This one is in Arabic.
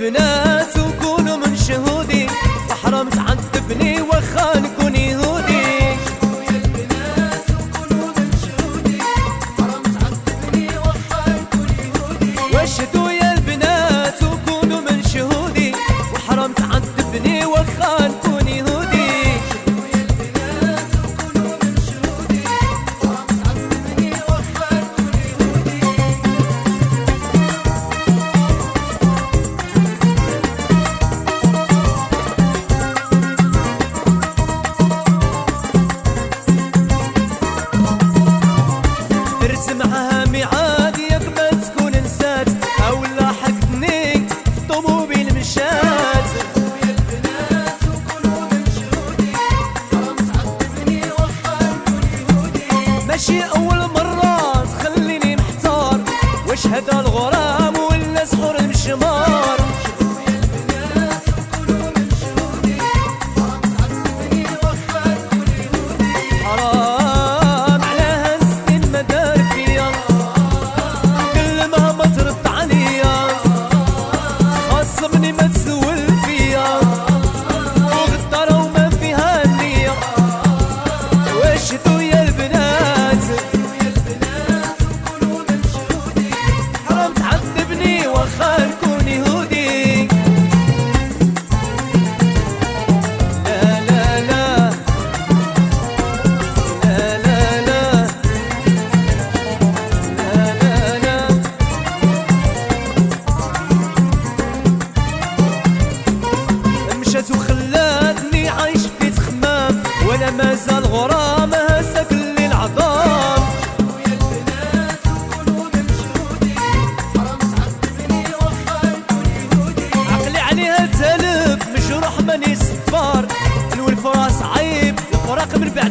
البنات وكونوا من شهودي، وحرام تعذبني وخا نكون يهودي. شدوا يا البنات وكونوا من شهودي، حرام تعذبني وخا نكون يهودي. وشدوا يا البنات وكونوا من شهودي، وحرام تعذبني وخا نكون يهودي. شدوا يا البنات وكونوا من شهودي، حرام تعذبني وخا نكون يهودي. معها ميعاد يقبل تكون نسات او لاحقتني في طوموبيل مشات. ويا البنات وكونوا من شهودي، حرام تعذبني وخا نكون يهودي. ماشي اول مرة تخليني محتار، واش هذا الغرام ولا سحور المشمار. ويا البنات وكونوا من شهودي، حرام تعذبني وخا نكون يهودي. حرام على هالسن مدار فيا، كل مهما ترد عليا خاصمني ما تسول فيا، وغدارة وما فيها النية. واشهدوا يا البنات وكونوا من شهودي، حرام تعذبني وخا نكون يهودي. لا لا لا لا لا لا لا لا لا. مشات وخلاتني عايش في تخمام، وانا مازال غرام هسا كل العظام. ويا البنات وكونوا من شهودي، حرام تعذبني وخا نكون يهودي. عقلي عليها تلف مجروح ماني صفار، الولف راس عيب الفراق من بعد